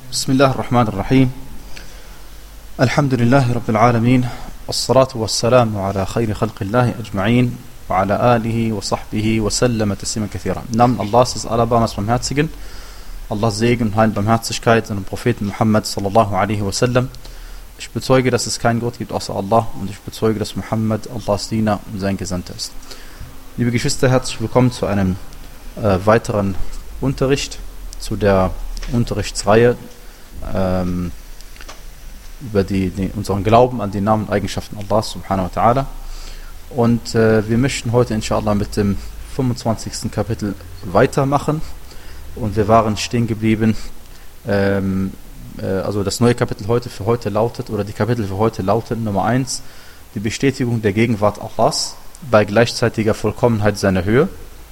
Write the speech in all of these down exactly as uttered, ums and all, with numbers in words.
بسم الله الرحمن الرحيم الحمد لله رب العالمين والصلاة والسلام على خير خلق الله أجمعين وعلى آله وصحبه وسلم تسليما كثيرا. Im Namen Allahs des Allerbarmers Barmherzigen, Allahs Segen und Heil und Barmherzigkeit an den Propheten Muhammad sallallahu alaihi wasallam. Ich bezeuge, dass es keinen Gott gibt außer Allah, und ich bezeuge, dass Muhammad Allahs Diener und sein Gesandter ist. Liebe Geschwister, herzlich willkommen zu einem äh, weiteren Unterricht, zu der Unterrichtsreihe ähm, über die, die, unseren Glauben an die Namen und Eigenschaften Allahs subhanahu wa ta'ala. Und äh, wir möchten heute inshallah mit dem fünfundzwanzigsten Kapitel weitermachen. Und wir waren stehen geblieben, ähm, äh, also das neue Kapitel heute für heute lautet, oder die Kapitel für heute lauten: Nummer eins, die Bestätigung der Gegenwart Allahs bei gleichzeitiger Vollkommenheit seiner Höhe.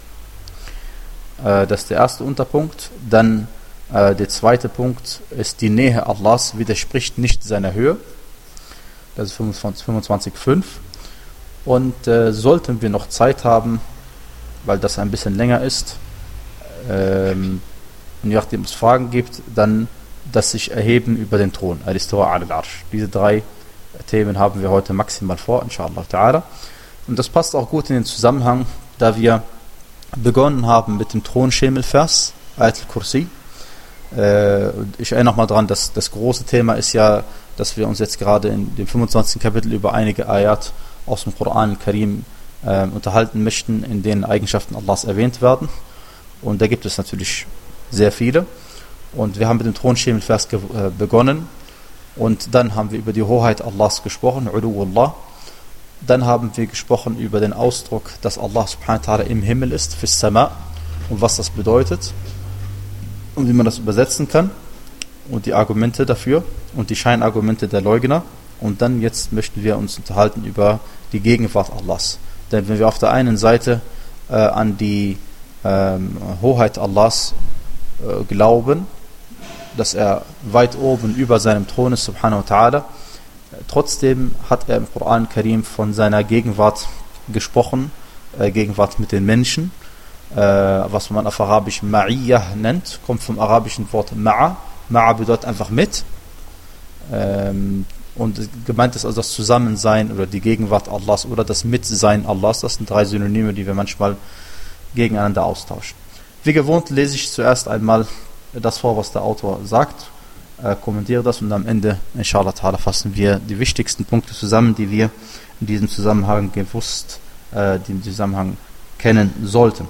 Äh, das ist der erste Unterpunkt. Dann äh, der zweite Punkt ist, die Nähe Allahs widerspricht nicht seiner Höhe. Das ist fünfundzwanzig Punkt fünf. Und äh, sollten wir noch Zeit haben, weil das ein bisschen länger ist, ähm, und je nachdem es Fragen gibt, dann das sich erheben über den Thron, al-Istiwa al-Arsh. Diese drei Themen haben wir heute maximal vor, inshallah ta'ala. Und das passt auch gut in den Zusammenhang, da wir begonnen haben mit dem Thronschemelvers, Ayat al-Kursi. Äh, ich erinnere nochmal daran, dass das große Thema ist ja, dass wir uns jetzt gerade in dem fünfundzwanzigsten Kapitel über einige Ayat aus dem Koran al-Karim äh, unterhalten möchten, in denen Eigenschaften Allahs erwähnt werden. Und da gibt es natürlich sehr viele. Und wir haben mit dem Thronschemelvers ge- äh, begonnen. Und dann haben wir über die Hoheit Allahs gesprochen, Uluwullah. Dann haben wir gesprochen über den Ausdruck, dass Allah subhanahu wa ta'ala im Himmel ist, fis Sama, und was das bedeutet und wie man das übersetzen kann und die Argumente dafür und die Scheinargumente der Leugner. Und dann jetzt möchten wir uns unterhalten über die Gegenwart Allahs. Denn wenn wir auf der einen Seite äh, an die ähm, Hoheit Allahs äh, glauben, dass er weit oben über seinem Thron ist, subhanahu wa ta'ala, trotzdem hat er im Koran Karim von seiner Gegenwart gesprochen, äh, Gegenwart mit den Menschen, äh, was man auf Arabisch Ma'iyyah nennt, kommt vom arabischen Wort Ma'a. Ma'a bedeutet einfach mit. Ähm, und gemeint ist also das Zusammensein oder die Gegenwart Allahs oder das Mitsein Allahs. Das sind drei Synonyme, die wir manchmal gegeneinander austauschen. Wie gewohnt lese ich zuerst einmal das vor, was der Autor sagt, äh, kommentiere das, und am Ende, inshallah ta'ala, fassen wir die wichtigsten Punkte zusammen, die wir in diesem Zusammenhang gewusst, äh, die im Zusammenhang kennen sollten.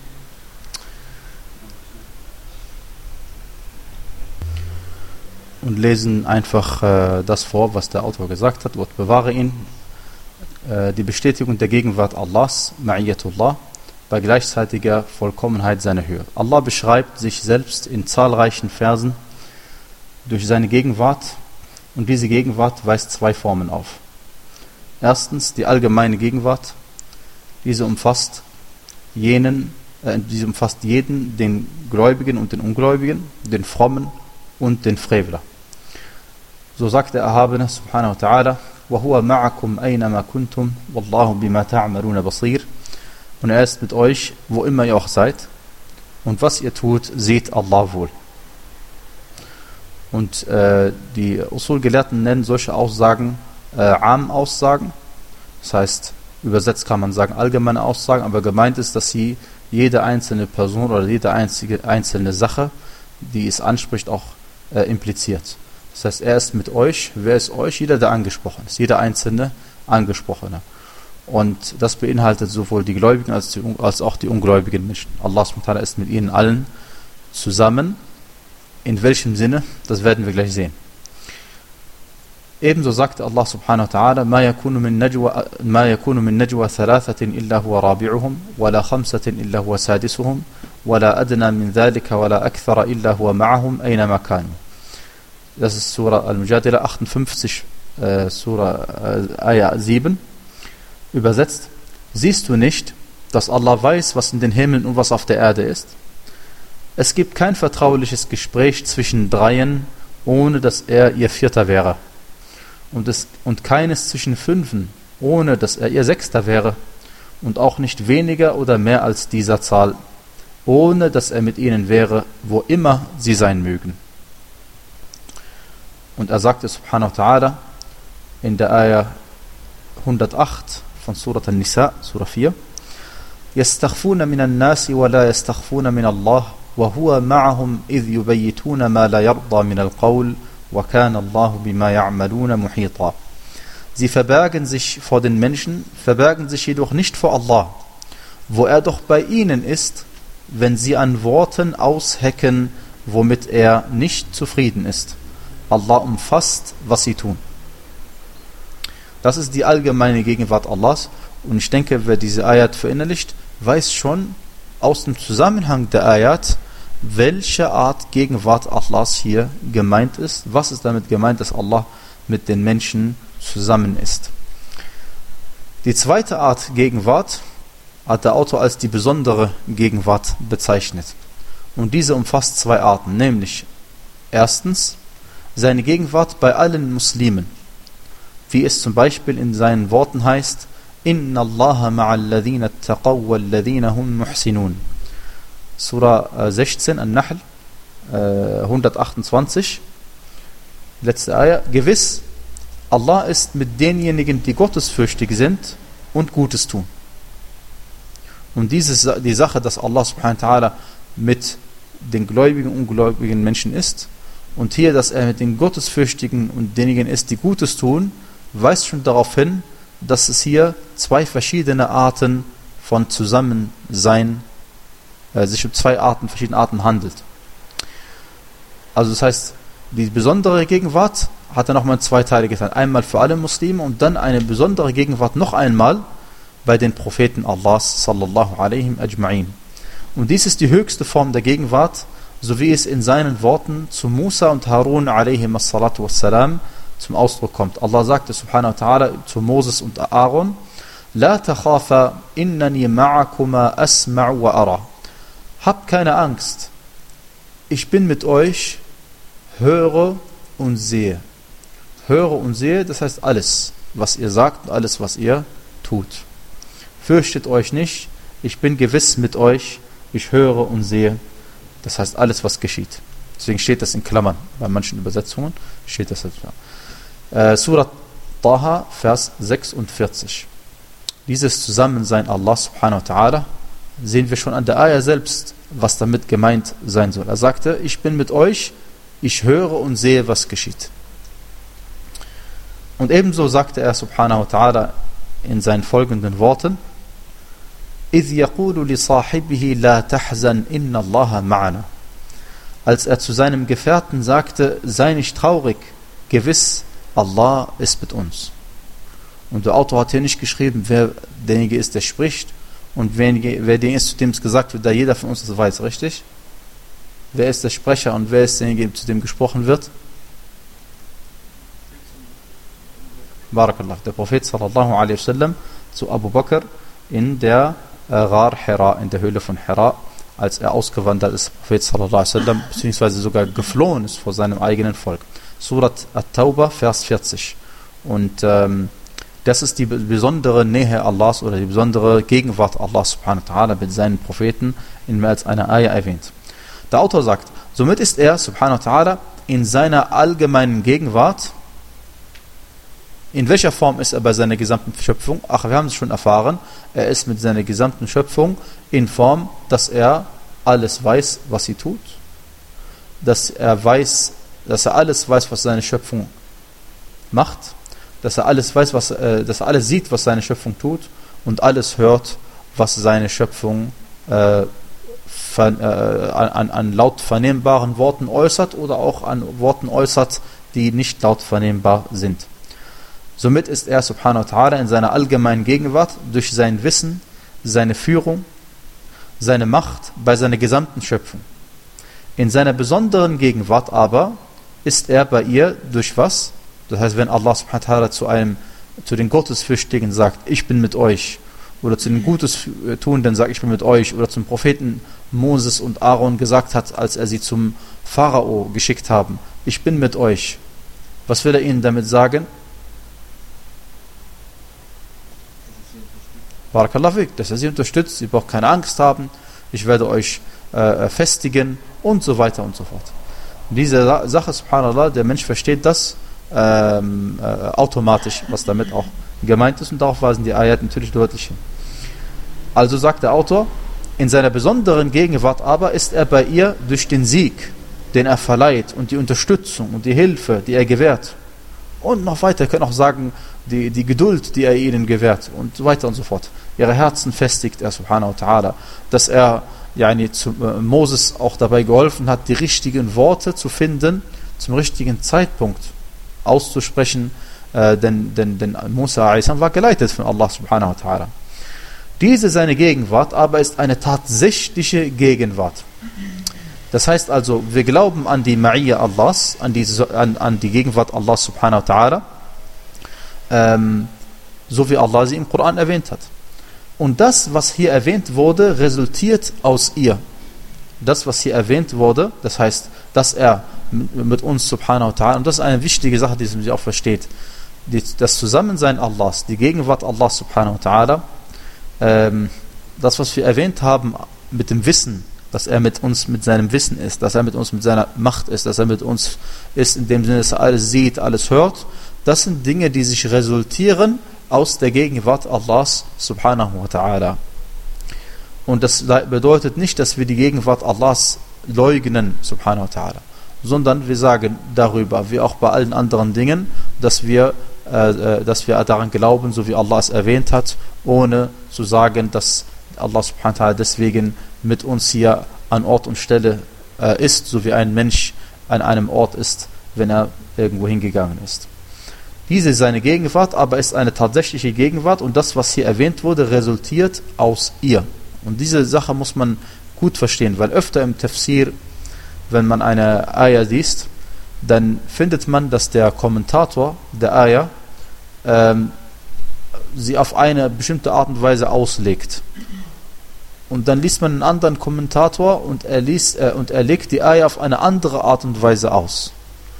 Und lesen einfach äh, das vor, was der Autor gesagt hat. Gott bewahre ihn. Äh, die Bestätigung der Gegenwart Allahs, Ma'iyyatullah, bei gleichzeitiger Vollkommenheit seiner Höhe. Allah beschreibt sich selbst in zahlreichen Versen durch seine Gegenwart, und diese Gegenwart weist zwei Formen auf. Erstens die allgemeine Gegenwart. Diese umfasst jenen, äh, diese umfasst jeden, den Gläubigen und den Ungläubigen, den Frommen und den Frevler. So sagt der Erhabene subhanahu wa ta'ala: وَهُوَ مَعَكُمْ أَيْنَمَا كُنْتُمْ وَاللَّهُ بِمَا تَعْمَلُونَ بَصِيرٌ. Und er ist mit euch, wo immer ihr auch seid, und was ihr tut, seht Allah wohl. Und äh, die Usul-Gelehrten nennen solche Aussagen äh, Am-Aussagen. Das heißt, übersetzt kann man sagen allgemeine Aussagen, aber gemeint ist, dass sie jede einzelne Person oder jede einzige einzelne Sache, die es anspricht, auch äh, impliziert. Das heißt, er ist mit euch. Wer ist euch? Jeder, der angesprochen ist. Jeder einzelne Angesprochene. Und das beinhaltet sowohl die Gläubigen als, die, als auch die ungläubigen Menschen. Allah subhanahu wa ta'ala ist mit ihnen allen zusammen. In welchem Sinne? Das werden wir gleich sehen. Ebenso sagte Allah subhanahu wa ta'ala: ما يكون من نجوى ما يكون من نجوى ثلاثة إلا هو رابعهم ولا خمسة إلا هو سادسهم ولا أدنى من ذلك ولا أكثر إلا هو معهم أينما كانوا. Das ist Surah Al-Mujadila achtundfünfzig, äh, Surah äh, Ayah sieben. Übersetzt: Siehst du nicht, dass Allah weiß, was in den Himmeln und was auf der Erde ist? Es gibt kein vertrauliches Gespräch zwischen Dreien, ohne dass er ihr Vierter wäre. Und, es, und keines zwischen Fünfen, ohne dass er ihr Sechster wäre. Und auch nicht weniger oder mehr als dieser Zahl, ohne dass er mit ihnen wäre, wo immer sie sein mögen. Und er sagte subhanahu wa ta'ala in der Ayah hundertacht von Surat An-Nisa, Surah vier, يستخفون من الناس ولا يستخفون من الله وهو معهم إذ يبيتون ما لا يرضى من القول وكان الله بما يعملون محيطا. Sie verbergen sich vor den Menschen, verbergen sich jedoch nicht vor Allah, wo er doch bei ihnen ist, wenn sie an Worten aushecken, womit er nicht zufrieden ist. Allah umfasst, was sie tun. Das ist die allgemeine Gegenwart Allahs. Und ich denke, wer diese Ayat verinnerlicht, weiß schon aus dem Zusammenhang der Ayat, welche Art Gegenwart Allahs hier gemeint ist. Was ist damit gemeint, dass Allah mit den Menschen zusammen ist. Die zweite Art Gegenwart hat der Autor als die besondere Gegenwart bezeichnet. Und diese umfasst zwei Arten, nämlich erstens seine Gegenwart bei allen Muslimen, wie es zum Beispiel in seinen Worten heißt, Inna Allaha ma'al ladhina attaqaw wal ladhina hum muhsinun. Surah sechzehn, An-Nahl, hundertachtundzwanzig, letzte Ayah. Gewiss, Allah ist mit denjenigen, die gottesfürchtig sind und Gutes tun. Und diese, die Sache, dass Allah subhanahu wa ta'ala mit den gläubigen und ungläubigen Menschen ist und hier, dass er mit den gottesfürchtigen und denjenigen ist, die Gutes tun, weist schon darauf hin, dass es hier zwei verschiedene Arten von Zusammensein, äh, sich um zwei Arten, verschiedene Arten handelt. Also das heißt, die besondere Gegenwart hat er nochmal in zwei Teile geteilt. Einmal für alle Muslime und dann eine besondere Gegenwart noch einmal bei den Propheten Allahs sallallahu alaihim ajma'in. Und dies ist die höchste Form der Gegenwart, so wie es in seinen Worten zu Musa und Harun alaihim as-salatu was-salam zum Ausdruck kommt. Allah sagte subhanahu wa ta'ala zu Moses und Aaron, La takhafa innani ma'akuma asma'u wa ara. Habt keine Angst, ich bin mit euch, höre und sehe. Höre und sehe, das heißt alles, was ihr sagt und alles, was ihr tut. Fürchtet euch nicht, ich bin gewiss mit euch, ich höre und sehe, das heißt alles, was geschieht. Deswegen steht das in Klammern, bei manchen Übersetzungen steht das jetzt. Äh, Surah Taha, Vers sechsundvierzig. Dieses Zusammensein Allah subhanahu wa ta'ala sehen wir schon an der Ayah selbst, was damit gemeint sein soll. Er sagte, ich bin mit euch, ich höre und sehe, was geschieht. Und ebenso sagte er subhanahu wa ta'ala in seinen folgenden Worten, إِذْ يَقُولُ لِصَاحِبِهِ لَا تَحْزَنْ إِنَّ اللَّهَ مَعَنَا. Als er zu seinem Gefährten sagte, sei nicht traurig, gewiss, Allah ist mit uns. Und der Autor hat hier nicht geschrieben, wer derjenige ist, der spricht und wer, wer derjenige ist, zu dem es gesagt wird, da jeder von uns das weiß, richtig? Wer ist der Sprecher und wer ist derjenige, zu dem gesprochen wird? Barakallah, der Prophet sallallahu alaihi wasallam zu Abu Bakr in der äh, Ghar Hira, in der Höhle von Hira, als er ausgewandert ist, Prophet sallallahu alaihi wasallam, beziehungsweise sogar geflohen ist vor seinem eigenen Volk. Surat At-Tawbah, Vers vierzig. Und ähm, das ist die besondere Nähe Allahs oder die besondere Gegenwart Allahs subhanahu wa ta'ala mit seinen Propheten in mehr als einer Ayah erwähnt. Der Autor sagt, somit ist er subhanahu wa ta'ala in seiner allgemeinen Gegenwart. In welcher Form ist er bei seiner gesamten Schöpfung? Ach, wir haben es schon erfahren, er ist mit seiner gesamten Schöpfung in Form, dass er alles weiß, was sie tut, dass er weiß, dass er alles weiß, was seine Schöpfung macht, dass er alles weiß, was, äh, dass er alles sieht, was seine Schöpfung tut und alles hört, was seine Schöpfung äh, ver, äh, an, an laut vernehmbaren Worten äußert oder auch an Worten äußert, die nicht laut vernehmbar sind. Somit ist er subhanahu wa ta'ala in seiner allgemeinen Gegenwart durch sein Wissen, seine Führung, seine Macht bei seiner gesamten Schöpfung. In seiner besonderen Gegenwart aber ist er bei ihr durch was? Das heißt, wenn Allah subhanahu wa ta'ala zu einem, zu den Gottesfürchtigen sagt, ich bin mit euch, oder zu den Gutes-Tuenden sagt, ich bin mit euch, oder zum Propheten Moses und Aaron gesagt hat, als er sie zum Pharao geschickt haben, ich bin mit euch. Was will er ihnen damit sagen? Barakallahu fik, dass er sie unterstützt, sie braucht keine Angst haben, ich werde euch äh, festigen und so weiter und so fort. Diese Sache, subhanallah, der Mensch versteht das ähm, äh, automatisch, was damit auch gemeint ist, und darauf weisen die Ayat natürlich deutlich hin. Also sagt der Autor, in seiner besonderen Gegenwart aber ist er bei ihr durch den Sieg, den er verleiht, und die Unterstützung und die Hilfe, die er gewährt. Und noch weiter, wir können auch sagen, die, die Geduld, die er ihnen gewährt, und so weiter und so fort. Ihre Herzen festigt er, subhanahu wa ta'ala, dass er yani, zu, äh, Moses auch dabei geholfen hat, die richtigen Worte zu finden, zum richtigen Zeitpunkt auszusprechen, äh, denn, denn, denn Musa war geleitet von Allah subhanahu wa ta'ala. Diese seine Gegenwart aber ist eine tatsächliche Gegenwart. Das heißt also, wir glauben an die Ma'iyya Allahs, an die, an, an die Gegenwart Allah subhanahu wa ta'ala, ähm, so wie Allah sie im Koran erwähnt hat. Und das, was hier erwähnt wurde, resultiert aus ihr. Das, was hier erwähnt wurde, das heißt, dass er mit uns subhanahu wa ta'ala, und das ist eine wichtige Sache, die man sich auch versteht, die, das Zusammensein Allahs, die Gegenwart Allah subhanahu wa ta'ala, ähm, das, was wir erwähnt haben mit dem Wissen, dass er mit uns mit seinem Wissen ist, dass er mit uns mit seiner Macht ist, dass er mit uns ist, in dem Sinne, dass er alles sieht, alles hört, das sind Dinge, die sich resultieren aus der Gegenwart Allahs subhanahu wa ta'ala. Und das bedeutet nicht, dass wir die Gegenwart Allahs leugnen, subhanahu wa ta'ala, sondern wir sagen darüber, wie auch bei allen anderen Dingen, dass wir, äh, dass wir daran glauben, so wie Allah es erwähnt hat, ohne zu sagen, dass Allah subhanahu wa ta'ala deswegen mit uns hier an Ort und Stelle äh, ist, so wie ein Mensch an einem Ort ist, wenn er irgendwo hingegangen ist. Diese ist seine Gegenwart, aber ist eine tatsächliche Gegenwart, und das, was hier erwähnt wurde, resultiert aus ihr. Und diese Sache muss man gut verstehen, weil öfter im Tafsir, wenn man eine Ayah liest, dann findet man, dass der Kommentator der Ayah ähm, sie auf eine bestimmte Art und Weise auslegt. Und dann liest man einen anderen Kommentator und er, liest, äh, und er legt die Ayah auf eine andere Art und Weise aus.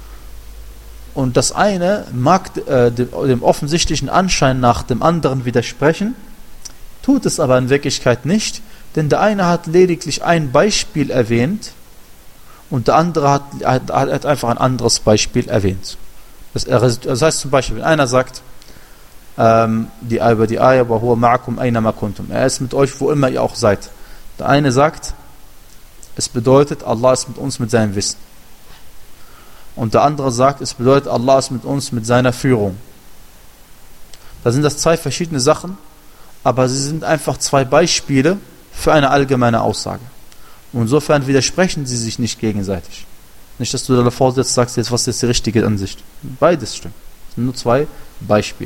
Und das eine mag äh, dem, dem offensichtlichen Anschein nach dem anderen widersprechen, tut es aber in Wirklichkeit nicht, denn der eine hat lediglich ein Beispiel erwähnt und der andere hat, hat, hat einfach ein anderes Beispiel erwähnt. Das, das heißt zum Beispiel, wenn einer sagt, ähm, die, über die Ayah, wa huwa ma'akum aynama kuntum, er ist mit euch, wo immer ihr auch seid. Der eine sagt, es bedeutet, Allah ist mit uns mit seinem Wissen. Und der andere sagt, es bedeutet, Allah ist mit uns mit seiner Führung. Da sind das zwei verschiedene Sachen, aber sie sind einfach zwei Beispiele für eine allgemeine Aussage. Und insofern widersprechen sie sich nicht gegenseitig. Nicht, dass du da davor sitzt und sagst, jetzt, was ist jetzt die richtige Ansicht. Beides stimmt. Es sind nur zwei Beispiele.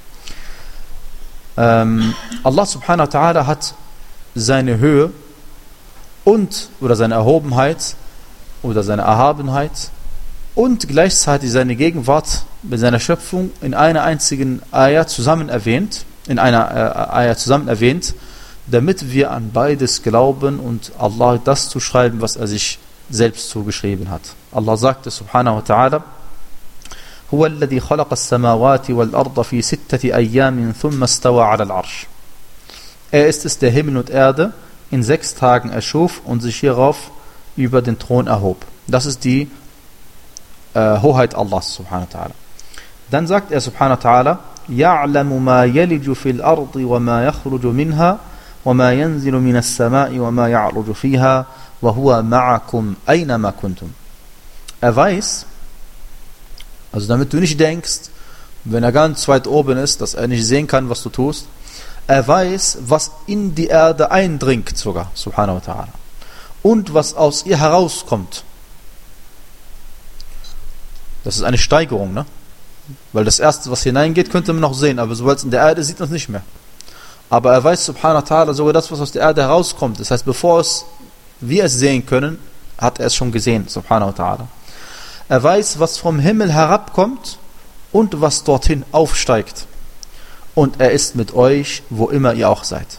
Ähm, Allah subhanahu wa ta'ala hat seine Höhe und oder seine Erhobenheit oder seine Erhabenheit und gleichzeitig seine Gegenwart mit seiner Schöpfung in einer einzigen Ayah zusammen erwähnt, in einer äh, Ayah zusammen erwähnt, damit wir an beides glauben und Allah das zuschreiben, was er sich selbst zugeschrieben hat. Allah sagte subhanahu wa ta'ala: هو الذي خلق السماوات والأرض في ستة أيام ثم استوى على العرش. Er ist es, der Himmel und Erde in sechs Tagen erschuf und sich hierauf über den Thron erhob. Das ist die äh, Hoheit Allahs subhanahu wa ta'ala. Dann sagt er subhanahu wa ta'ala: يعلم ما يلج في الأرض وما يخرج منها وما ينزل من السماء وما يعرج فيها وهو معكم أينما كنتم. Er weiß, also damit du nicht denkst, wenn er ganz weit oben ist, dass er nicht sehen kann, was du tust, er weiß, was in die Erde eindringt sogar, subhanahu wa ta'ala, und was aus ihr herauskommt. Das ist eine Steigerung, ne? Weil das erste, was hineingeht, könnte man noch sehen, aber sobald es in der Erde ist, sieht man es nicht mehr. Aber er weiß, subhanahu wa ta'ala, sogar das, was aus der Erde herauskommt. Das heißt, bevor es, wir es sehen können, hat er es schon gesehen, subhanahu wa ta'ala. Er weiß, was vom Himmel herabkommt und was dorthin aufsteigt. Und er ist mit euch, wo immer ihr auch seid.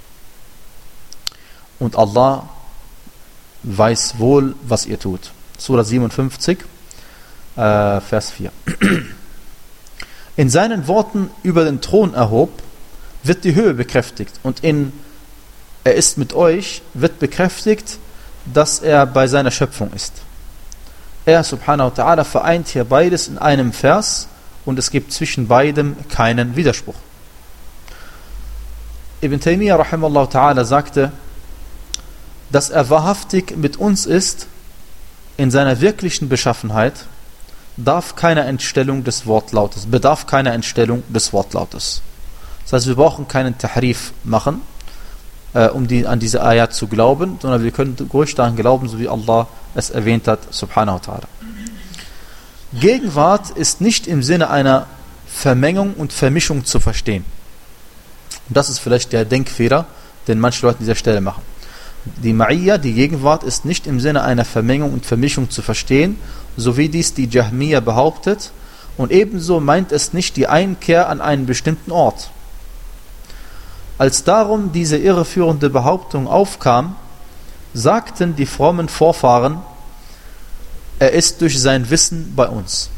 Und Allah weiß wohl, was ihr tut. Surah siebenundfünfzig, äh, Vers vier. In seinen Worten über den Thron erhob, wird die Höhe bekräftigt. Und in er ist mit euch, wird bekräftigt, dass er bei seiner Schöpfung ist. Er subhanahu wa ta'ala vereint hier beides in einem Vers und es gibt zwischen beidem keinen Widerspruch. Ibn Taymiyyah rahimahullah ta'ala sagte, dass er wahrhaftig mit uns ist, in seiner wirklichen Beschaffenheit, darf keiner Entstellung des Wortlautes, bedarf keiner Entstellung des Wortlautes. Das heißt, wir brauchen keinen Tahrif machen, äh, um die, an diese Ayat zu glauben, sondern wir können ruhig daran glauben, so wie Allah es erwähnt hat, subhanahu wa ta'ala. Gegenwart ist nicht im Sinne einer Vermengung und Vermischung zu verstehen. Und das ist vielleicht der Denkfehler, den manche Leute an dieser Stelle machen. Die Ma'iyya, die Gegenwart, ist nicht im Sinne einer Vermengung und Vermischung zu verstehen, so wie dies die Jahmiyya behauptet, und ebenso meint es nicht die Einkehr an einen bestimmten Ort. Als darum diese irreführende Behauptung aufkam, sagten die frommen Vorfahren, er ist durch sein Wissen bei uns.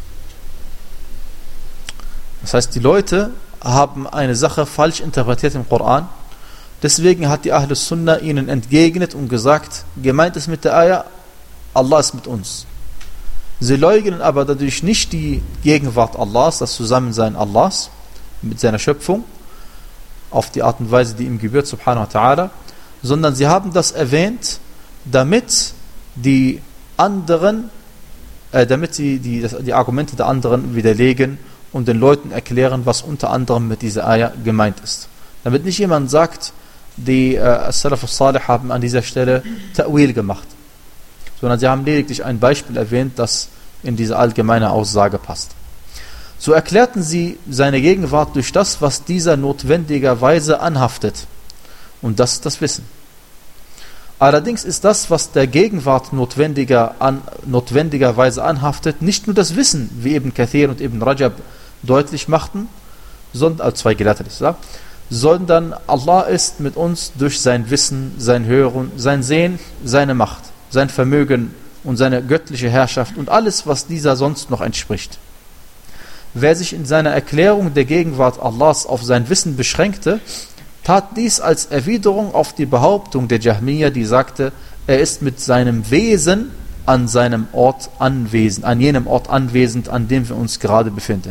Das heißt, die Leute haben eine Sache falsch interpretiert im Koran. Deswegen hat die Ahlus Sunnah ihnen entgegnet und gesagt, gemeint ist mit der Ayah, Allah ist mit uns. Sie leugnen aber dadurch nicht die Gegenwart Allahs, das Zusammensein Allahs mit seiner Schöpfung, auf die Art und Weise, die ihm gebührt, subhanahu wa ta'ala, sondern sie haben das erwähnt, damit die anderen, äh, damit sie die, die Argumente der anderen widerlegen und den Leuten erklären, was unter anderem mit dieser Ayah gemeint ist. Damit nicht jemand sagt, die äh, As-Salaf al-Salih haben an dieser Stelle Ta'wil gemacht, sondern sie haben lediglich ein Beispiel erwähnt, das in diese allgemeine Aussage passt. So erklärten sie seine Gegenwart durch das, was dieser notwendigerweise anhaftet. Und das ist das Wissen. Allerdings ist das, was der Gegenwart notwendiger an, notwendigerweise anhaftet, nicht nur das Wissen, wie Ibn Kathir und Ibn Rajab deutlich machten, sondern, also zwei Gelehrte, sondern Allah ist mit uns durch sein Wissen, sein Hören, sein Sehen, seine Macht, sein Vermögen und seine göttliche Herrschaft und alles, was dieser sonst noch entspricht. Wer sich in seiner Erklärung der Gegenwart Allahs auf sein Wissen beschränkte, tat dies als Erwiderung auf die Behauptung der Jahmiyya, die sagte, er ist mit seinem Wesen an seinem Ort anwesend, an jenem Ort anwesend, an dem wir uns gerade befinden.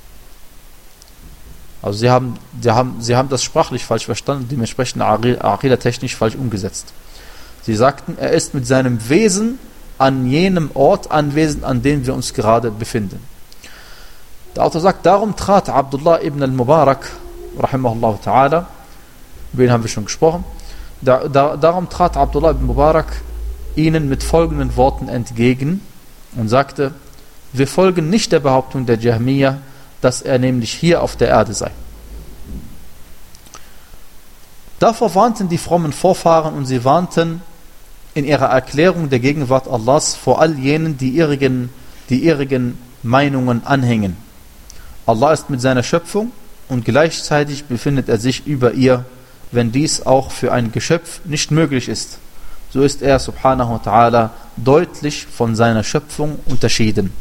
Also sie haben, sie haben, sie haben das sprachlich falsch verstanden, dementsprechend Aqida-technisch falsch umgesetzt. Sie sagten, er ist mit seinem Wesen an jenem Ort anwesend, an dem wir uns gerade befinden. Der Autor sagt, darum trat Abdullah ibn al-Mubarak, rahimahullah ta'ala, über ihn haben wir schon gesprochen, da, da, darum trat Abdullah ibn Mubarak ihnen mit folgenden Worten entgegen und sagte, wir folgen nicht der Behauptung der Jahmiyya, dass er nämlich hier auf der Erde sei. Davor warnten die frommen Vorfahren und sie warnten in ihrer Erklärung der Gegenwart Allahs vor all jenen, die ihrigen, die ihrigen Meinungen anhängen. Allah ist mit seiner Schöpfung und gleichzeitig befindet er sich über ihr, wenn dies auch für ein Geschöpf nicht möglich ist. So ist er subhanahu wa ta'ala deutlich von seiner Schöpfung unterschieden.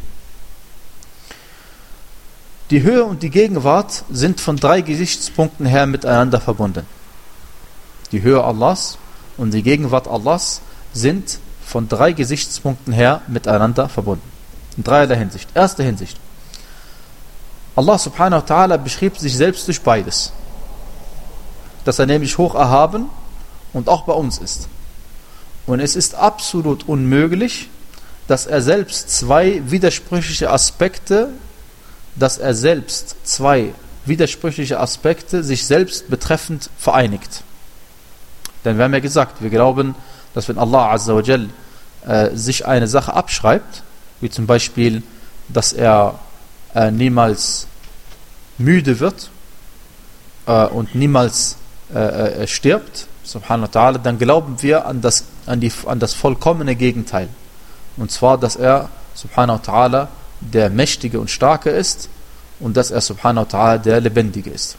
Die Höhe und die Gegenwart sind von drei Gesichtspunkten her miteinander verbunden. Die Höhe Allahs und die Gegenwart Allahs sind von drei Gesichtspunkten her miteinander verbunden. In dreierlei Hinsicht. Erste Hinsicht. Allah subhanahu wa ta'ala beschrieb sich selbst durch beides. Dass er nämlich hoch erhaben und auch bei uns ist. Und es ist absolut unmöglich, dass er selbst zwei widersprüchliche Aspekte dass er selbst zwei widersprüchliche Aspekte sich selbst betreffend vereinigt. Denn wir haben ja gesagt, wir glauben, dass wenn Allah Azza wa Jal äh, sich eine Sache abschreibt, wie zum Beispiel, dass er äh, niemals müde wird äh, und niemals äh, äh, stirbt, subhanahu wa ta'ala, dann glauben wir an das, an, die, an das vollkommene Gegenteil. Und zwar, dass er, subhanahu wa ta'ala, der Mächtige und Starke ist und dass er subhanahu wa ta'ala der Lebendige ist.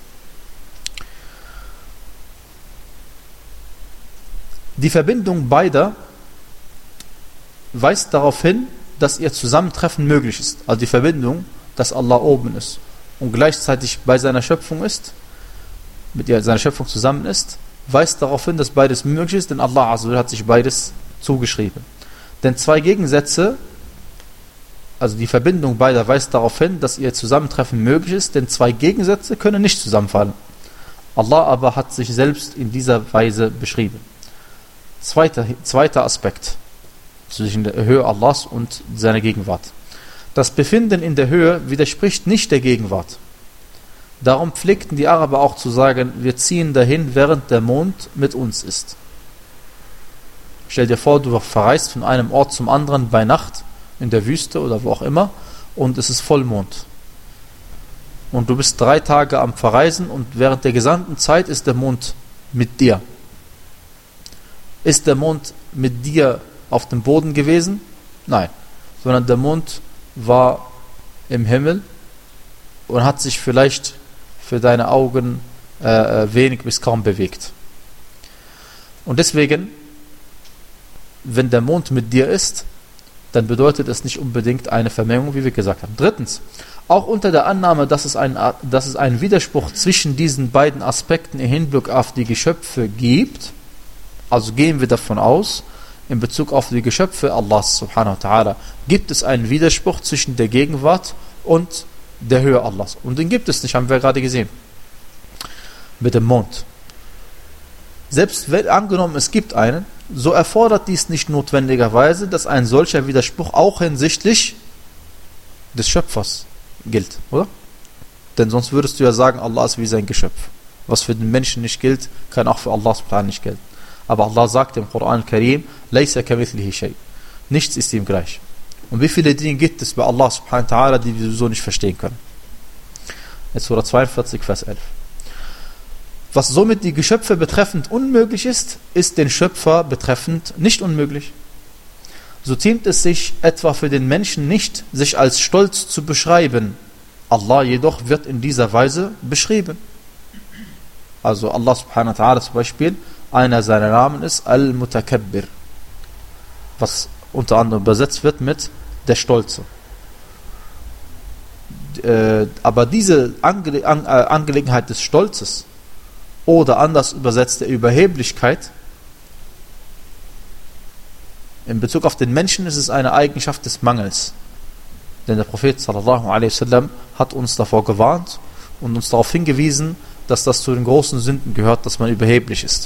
Die Verbindung beider weist darauf hin, dass ihr Zusammentreffen möglich ist. Also die Verbindung, dass Allah oben ist und gleichzeitig bei seiner Schöpfung ist, mit ihr seiner Schöpfung zusammen ist, weist darauf hin, dass beides möglich ist, denn Allah Azza wa Jalla hat sich beides zugeschrieben. Denn zwei Gegensätze also die Verbindung beider weist darauf hin, dass ihr Zusammentreffen möglich ist, denn zwei Gegensätze können nicht zusammenfallen. Allah aber hat sich selbst in dieser Weise beschrieben. Zweiter, zweiter Aspekt zwischen der Höhe Allahs und seiner Gegenwart. Das Befinden in der Höhe widerspricht nicht der Gegenwart. Darum pflegten die Araber auch zu sagen, wir ziehen dahin, während der Mond mit uns ist. Stell dir vor, du verreist von einem Ort zum anderen bei Nacht, in der Wüste oder wo auch immer, und es ist Vollmond. Und du bist drei Tage am Verreisen und während der gesamten Zeit ist der Mond mit dir. Ist der Mond mit dir auf dem Boden gewesen? Nein, sondern der Mond war im Himmel und hat sich vielleicht für deine Augen äh, wenig bis kaum bewegt. Und deswegen, wenn der Mond mit dir ist, dann bedeutet es nicht unbedingt eine Vermengung, wie wir gesagt haben. Drittens, auch unter der Annahme, dass es, ein, dass es einen Widerspruch zwischen diesen beiden Aspekten im Hinblick auf die Geschöpfe gibt, also gehen wir davon aus, in Bezug auf die Geschöpfe Allahs subhanahu wa ta'ala, gibt es einen Widerspruch zwischen der Gegenwart und der Höhe Allahs. Und den gibt es nicht, haben wir gerade gesehen. Mit dem Mond. Selbst wenn angenommen es gibt einen, so erfordert dies nicht notwendigerweise, dass ein solcher Widerspruch auch hinsichtlich des Schöpfers gilt, oder? Denn sonst würdest du ja sagen, Allah ist wie sein Geschöpf. Was für den Menschen nicht gilt, kann auch für Allahs Plan nicht gelten. Aber Allah sagt im Koran Karim, Laysa kamithlihi shay. Nichts ist ihm gleich. Und wie viele Dinge gibt es bei Allah subhanahu wa ta'ala, die wir so nicht verstehen können? Jetzt Surah zweiundvierzig, Vers elf. Was somit die Geschöpfe betreffend unmöglich ist, ist den Schöpfer betreffend nicht unmöglich. So ziemt es sich etwa für den Menschen nicht, sich als stolz zu beschreiben. Allah jedoch wird in dieser Weise beschrieben. Also Allah subhanahu wa ta'ala zum Beispiel, einer seiner Namen ist Al-Mutakabbir, was unter anderem übersetzt wird mit der Stolze. Äh, aber diese Ange An Angelegenheit des Stolzes oder anders übersetzt der Überheblichkeit, in Bezug auf den Menschen ist es eine Eigenschaft des Mangels. Denn der Prophet sallallahu alaihi wasallam hat uns davor gewarnt und uns darauf hingewiesen, dass das zu den großen Sünden gehört, dass man überheblich ist.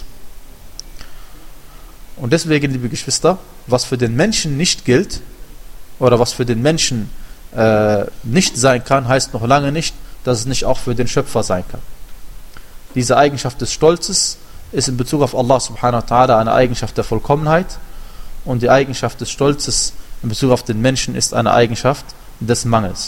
Und deswegen, liebe Geschwister, was für den Menschen nicht gilt oder was für den Menschen äh, nicht sein kann, heißt noch lange nicht, dass es nicht auch für den Schöpfer sein kann. Diese Eigenschaft des Stolzes ist in Bezug auf Allah subhanahu wa ta'ala eine Eigenschaft der Vollkommenheit und die Eigenschaft des Stolzes in Bezug auf den Menschen ist eine Eigenschaft des Mangels.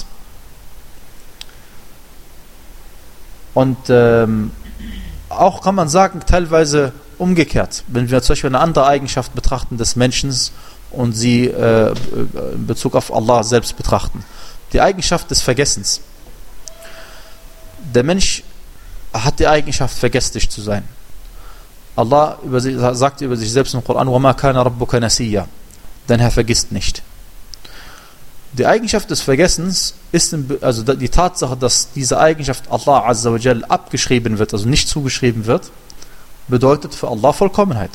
Und ähm, auch kann man sagen, teilweise umgekehrt, wenn wir zum Beispiel eine andere Eigenschaft betrachten des Menschen und sie äh, in Bezug auf Allah selbst betrachten. Die Eigenschaft des Vergessens. Der Mensch hat die Eigenschaft, vergesslich zu sein. Allah über sich, sagt über sich selbst im Koran, وَمَا كَانَ رَبُّكَ نَسِيًّا. Denn er vergisst nicht. Die Eigenschaft des Vergessens ist, in, also die Tatsache, dass diese Eigenschaft Allah Azza wa Jal abgeschrieben wird, also nicht zugeschrieben wird, bedeutet für Allah Vollkommenheit.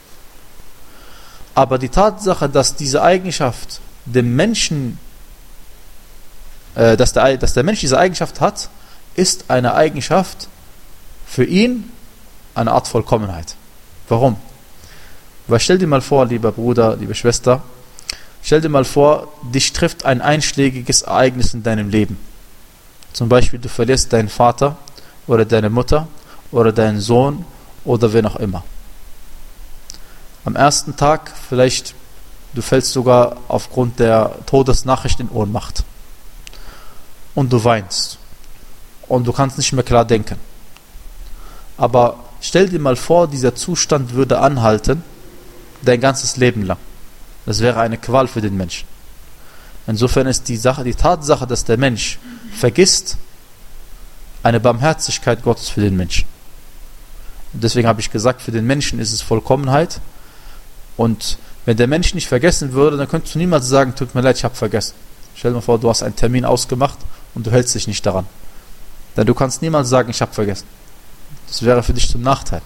Aber die Tatsache, dass diese Eigenschaft dem Menschen, äh, dass, der, dass der Mensch diese Eigenschaft hat, ist eine Eigenschaft für ihn eine Art Vollkommenheit. Warum? Weil stell dir mal vor, lieber Bruder, liebe Schwester, stell dir mal vor, dich trifft ein einschlägiges Ereignis in deinem Leben. Zum Beispiel, du verlierst deinen Vater oder deine Mutter oder deinen Sohn oder wen auch immer. Am ersten Tag vielleicht, du fällst sogar aufgrund der Todesnachricht in Ohnmacht. Und du weinst. Und du kannst nicht mehr klar denken. Aber stell dir mal vor, dieser Zustand würde anhalten, dein ganzes Leben lang. Das wäre eine Qual für den Menschen. Insofern ist die Sache, die Tatsache, dass der Mensch vergisst, eine Barmherzigkeit Gottes für den Menschen. Und deswegen habe ich gesagt, für den Menschen ist es Vollkommenheit. Und wenn der Mensch nicht vergessen würde, dann könntest du niemals sagen, tut mir leid, ich habe vergessen. Stell dir mal vor, du hast einen Termin ausgemacht und du hältst dich nicht daran. Denn du kannst niemals sagen, ich habe vergessen. Das wäre für dich zum Nachteil.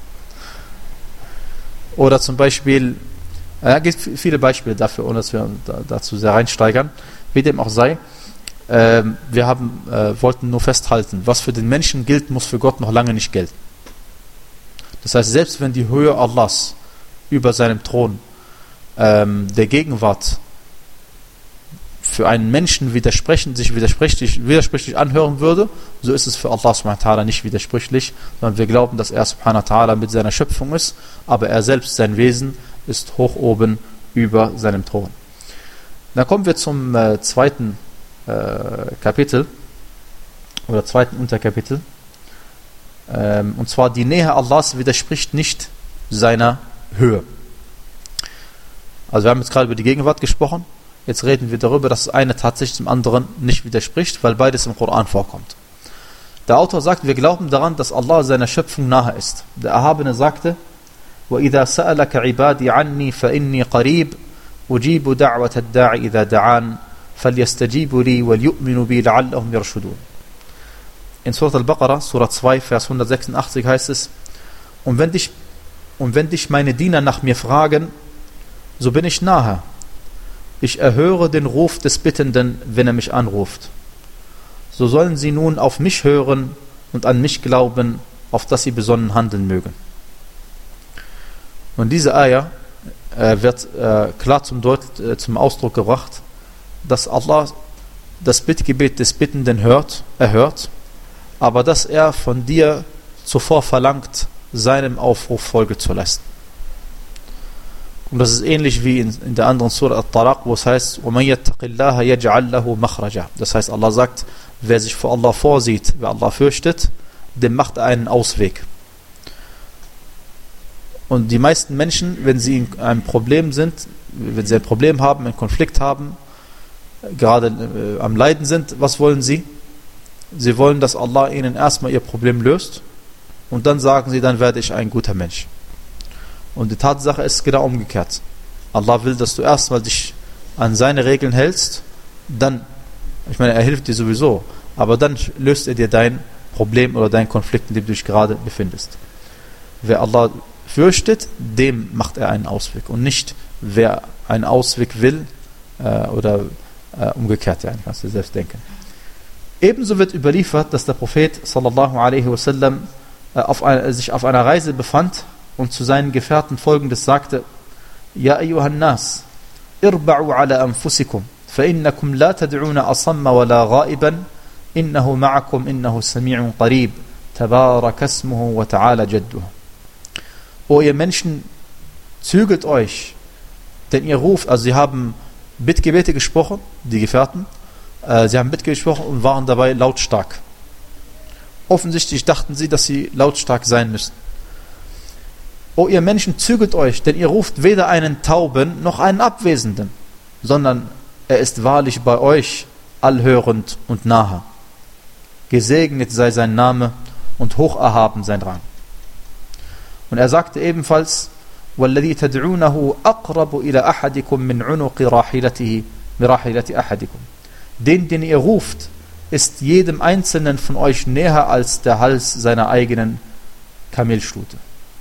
Oder zum Beispiel, es gibt viele Beispiele dafür, ohne dass wir dazu sehr reinsteigern. Wie dem auch sei, äh, wir haben, äh, wollten nur festhalten, was für den Menschen gilt, muss für Gott noch lange nicht gelten. Das heißt, selbst wenn die Höhe Allahs über seinem Thron ähm, der Gegenwart für einen Menschen widersprechen, sich widersprüchlich, widersprüchlich anhören würde, so ist es für Allah subhanahu wa ta'ala nicht widersprüchlich, sondern wir glauben, dass er subhanahu wa ta'ala mit seiner Schöpfung ist, aber er selbst, sein Wesen, ist hoch oben über seinem Thron. Dann kommen wir zum äh, zweiten äh, Kapitel oder zweiten Unterkapitel, ähm, und zwar die Nähe Allahs widerspricht nicht seiner Höhe. Also wir haben jetzt gerade über die Gegenwart gesprochen. Jetzt reden wir darüber, dass das eine tatsächlich dem anderen nicht widerspricht, weil beides im Koran vorkommt. Der Autor sagt, wir glauben daran, dass Allah seiner Schöpfung nahe ist. Der Erhabene sagte, وَإِذَا سَأَلَكَ عِبَادِي عَنِّي فَإِنِّي قَرِيبٌ أُجِيبُ دَعْوَةَ الدَّاعِ إِذَا دَعَانِ فَلْيَسْتَجِيبُوا لِي وَلْيُؤْمِنُوا بِي لَعَلَّهُمْ يَرْشُدُونَ. In Surat al-Baqarah, Surah zwei, Vers hundertsechsundachtzig heißt es, und wenn dich, und wenn dich meine Diener nach mir fragen, so bin ich nahe. Ich erhöre den Ruf des Bittenden, wenn er mich anruft. So sollen sie nun auf mich hören und an mich glauben, auf dass sie besonnen handeln mögen. Und diese Ayah äh, wird äh, klar zum, Deut äh, zum Ausdruck gebracht, dass Allah das Bittgebet des Bittenden hört, erhört, aber dass er von dir zuvor verlangt, seinem Aufruf Folge zu leisten. Und das ist ähnlich wie in, in der anderen Surah At-Talaq, wo es heißt, وَمَنْ يَتَّقِ اللَّهَ يَجْعَلْ لَهُ مَخْرَجًا. Das heißt, Allah sagt, wer sich vor Allah vorsieht, wer Allah fürchtet, dem macht er einen Ausweg. Und die meisten Menschen, wenn sie in einem Problem sind, wenn sie ein Problem haben, einen Konflikt haben, gerade äh, am Leiden sind, was wollen sie? Sie wollen, dass Allah ihnen erstmal ihr Problem löst und dann sagen sie, dann werde ich ein guter Mensch. Und die Tatsache ist genau umgekehrt. Allah will, dass du erstmal dich an seine Regeln hältst, dann, ich meine, er hilft dir sowieso, aber dann löst er dir dein Problem oder deinen Konflikt, in dem du dich gerade befindest. Wer Allah fürchtet, dem macht er einen Ausweg und nicht, wer einen Ausweg will äh, oder äh, umgekehrt, ja, kannst du dir selbst denken. Ebenso wird überliefert, dass der Prophet sallallahu alaihi wasallam äh, auf ein, sich auf einer Reise befand und zu seinen Gefährten folgendes sagte: Ja ayyuhan nas, irba'u ala anfusikum, fa innakum la tad'una asamma wa la ghaiban, innahu ma'akum, innahu sami'un qarib, tabarak ismuhu wa ta'ala jadduhu. O ihr Menschen, zügelt euch, denn ihr ruft, also sie haben Bittgebete gesprochen, die Gefährten, äh, sie haben Bittgebete gesprochen und waren dabei lautstark. Offensichtlich dachten sie, dass sie lautstark sein müssen. O ihr Menschen, zügelt euch, denn ihr ruft weder einen Tauben noch einen Abwesenden, sondern er ist wahrlich bei euch allhörend und nahe. Gesegnet sei sein Name und hoch erhaben sein Rang. Und er sagte ebenfalls: وَالَّذِي تَدْعُونَهُ أَقْرَبُ إِلَى أَحَدِكُمْ مِنْ عُنُقِ رَاحِلَتِهِ مِرَاحِلَةِ أَحَدِكُمْ. Den, den ihr ruft, ist jedem Einzelnen von euch näher als der Hals seiner eigenen Kamelstute.